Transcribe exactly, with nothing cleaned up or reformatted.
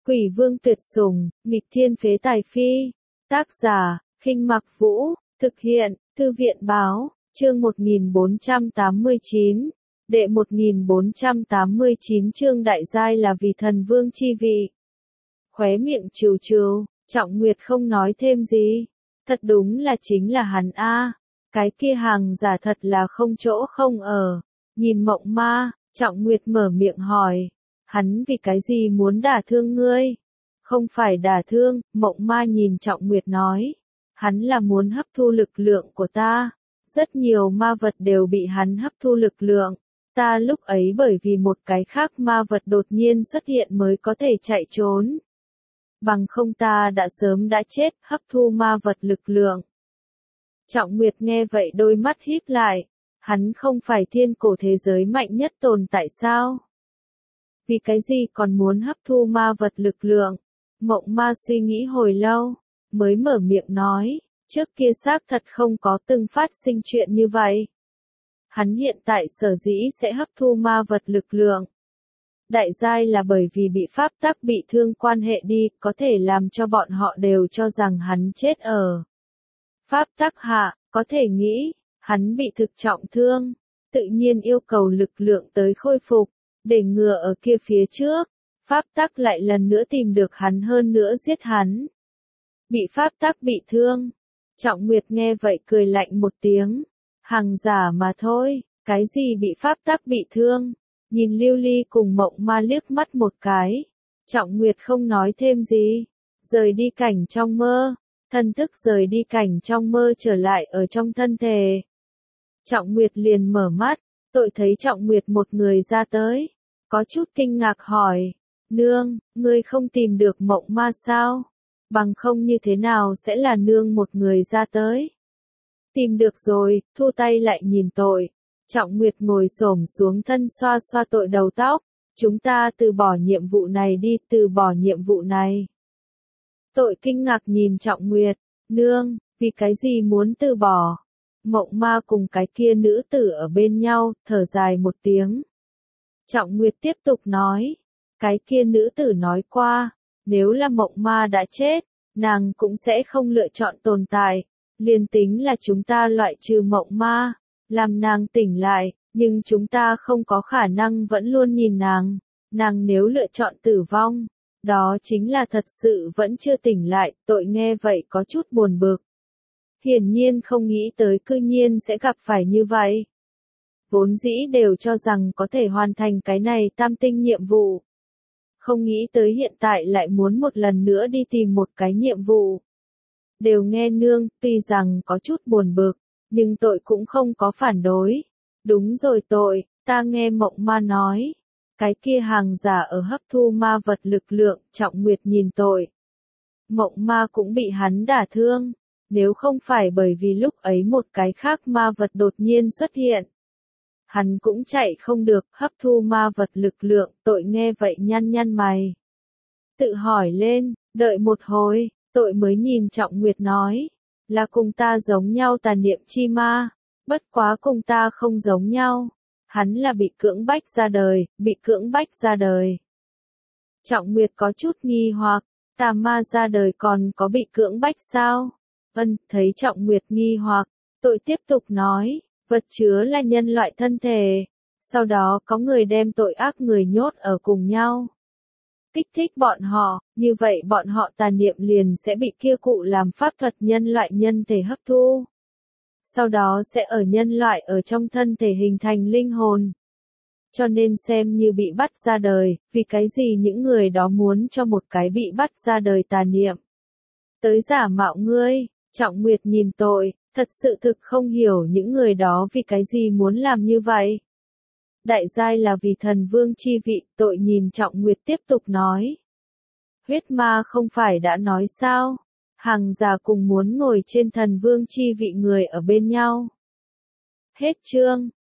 Quỷ vương tuyệt sủng, nghịch thiên phế tài phi. Tác giả, Khinh Mặc Vũ, thực hiện, Thư viện báo, chương một nghìn bốn trăm tám mươi chín. Đệ một nghìn bốn trăm tám mươi chín chương đại giai là vì thần vương chi vị. Khóe miệng trừ trừ, Trọng Nguyệt không nói thêm gì. Thật đúng là chính là hắn a. Cái kia hàng giả thật là không chỗ không ở. Nhìn Mộng Ma, Trọng Nguyệt mở miệng hỏi. Hắn vì cái gì muốn đả thương ngươi? Không phải đả thương, Mộng Ma nhìn Trọng Nguyệt nói. Hắn là muốn hấp thu lực lượng của ta. Rất nhiều ma vật đều bị hắn hấp thu lực lượng. Ta lúc ấy bởi vì một cái khác ma vật đột nhiên xuất hiện mới có thể chạy trốn. Bằng không ta đã sớm đã chết, hấp thu ma vật lực lượng. Trọng Nguyệt nghe vậy đôi mắt híp lại. Hắn không phải thiên cổ thế giới mạnh nhất tồn tại sao? Vì cái gì còn muốn hấp thu ma vật lực lượng? Mộng Ma suy nghĩ hồi lâu, mới mở miệng nói, trước kia xác thật không có từng phát sinh chuyện như vậy. Hắn hiện tại sở dĩ sẽ hấp thu ma vật lực lượng. Đại giai là bởi vì bị pháp tắc bị thương quan hệ đi, có thể làm cho bọn họ đều cho rằng hắn chết ở pháp tắc hạ, có thể nghĩ, hắn bị thực trọng thương, tự nhiên yêu cầu lực lượng tới khôi phục, để ngừa ở kia phía trước, pháp tắc lại lần nữa tìm được hắn hơn nữa giết hắn. Bị pháp tắc bị thương, Trọng Nguyệt nghe vậy cười lạnh một tiếng, hàng giả mà thôi, cái gì bị pháp tắc bị thương, nhìn Lưu Ly cùng Mộng Ma liếc mắt một cái, Trọng Nguyệt không nói thêm gì, rời đi cảnh trong mơ, thân thức rời đi cảnh trong mơ trở lại ở trong thân thể. Trọng Nguyệt liền mở mắt, tội thấy Trọng Nguyệt một người ra tới, có chút kinh ngạc hỏi, nương, ngươi không tìm được Mộng Ma sao? Bằng không như thế nào sẽ là nương một người ra tới? Tìm được rồi, thu tay lại nhìn tội. Trọng Nguyệt ngồi xổm xuống thân xoa xoa tội đầu tóc, chúng ta từ bỏ nhiệm vụ này đi, từ bỏ nhiệm vụ này. Tội kinh ngạc nhìn Trọng Nguyệt, nương, vì cái gì muốn từ bỏ? Mộng Ma cùng cái kia nữ tử ở bên nhau, thở dài một tiếng. Trọng Nguyệt tiếp tục nói, cái kia nữ tử nói qua, nếu là Mộng Ma đã chết, nàng cũng sẽ không lựa chọn tồn tại, liền tính là chúng ta loại trừ Mộng Ma, làm nàng tỉnh lại, nhưng chúng ta không có khả năng vẫn luôn nhìn nàng, nàng nếu lựa chọn tử vong, đó chính là thật sự vẫn chưa tỉnh lại, tội nghe vậy có chút buồn bực. Hiển nhiên không nghĩ tới cư nhiên sẽ gặp phải như vậy. Vốn dĩ đều cho rằng có thể hoàn thành cái này tam tinh nhiệm vụ. Không nghĩ tới hiện tại lại muốn một lần nữa đi tìm một cái nhiệm vụ. Đều nghe nương, tuy rằng có chút buồn bực, nhưng tội cũng không có phản đối. Đúng rồi tội, ta nghe Mộng Ma nói. Cái kia hàng giả ở hấp thu ma vật lực lượng, Trọng Nguyệt nhìn tội. Mộng Ma cũng bị hắn đả thương. Nếu không phải bởi vì lúc ấy một cái khác ma vật đột nhiên xuất hiện. Hắn cũng chạy không được, hấp thu ma vật lực lượng, tội nghe vậy nhăn nhăn mày. Tự hỏi lên, đợi một hồi, tội mới nhìn Trọng Nguyệt nói, là cùng ta giống nhau tà niệm chi ma, bất quá cùng ta không giống nhau. Hắn là bị cưỡng bách ra đời, bị cưỡng bách ra đời. Trọng Nguyệt có chút nghi hoặc, tà ma ra đời còn có bị cưỡng bách sao? Ân, thấy Trọng Nguyệt nghi hoặc, tội tiếp tục nói, vật chứa là nhân loại thân thể, sau đó có người đem tội ác người nhốt ở cùng nhau. Kích thích bọn họ, như vậy bọn họ tà niệm liền sẽ bị kia cụ làm pháp thuật nhân loại nhân thể hấp thu. Sau đó sẽ ở nhân loại ở trong thân thể hình thành linh hồn. Cho nên xem như bị bắt ra đời, vì cái gì những người đó muốn cho một cái bị bắt ra đời tà niệm. Tới giả mạo ngươi, Trọng Nguyệt nhìn tội, thật sự thực không hiểu những người đó vì cái gì muốn làm như vậy. Đại giai là vì thần vương chi vị, tội nhìn Trọng Nguyệt tiếp tục nói. Huyết ma không phải đã nói sao, hàng già cùng muốn ngồi trên thần vương chi vị người ở bên nhau. Hết chương.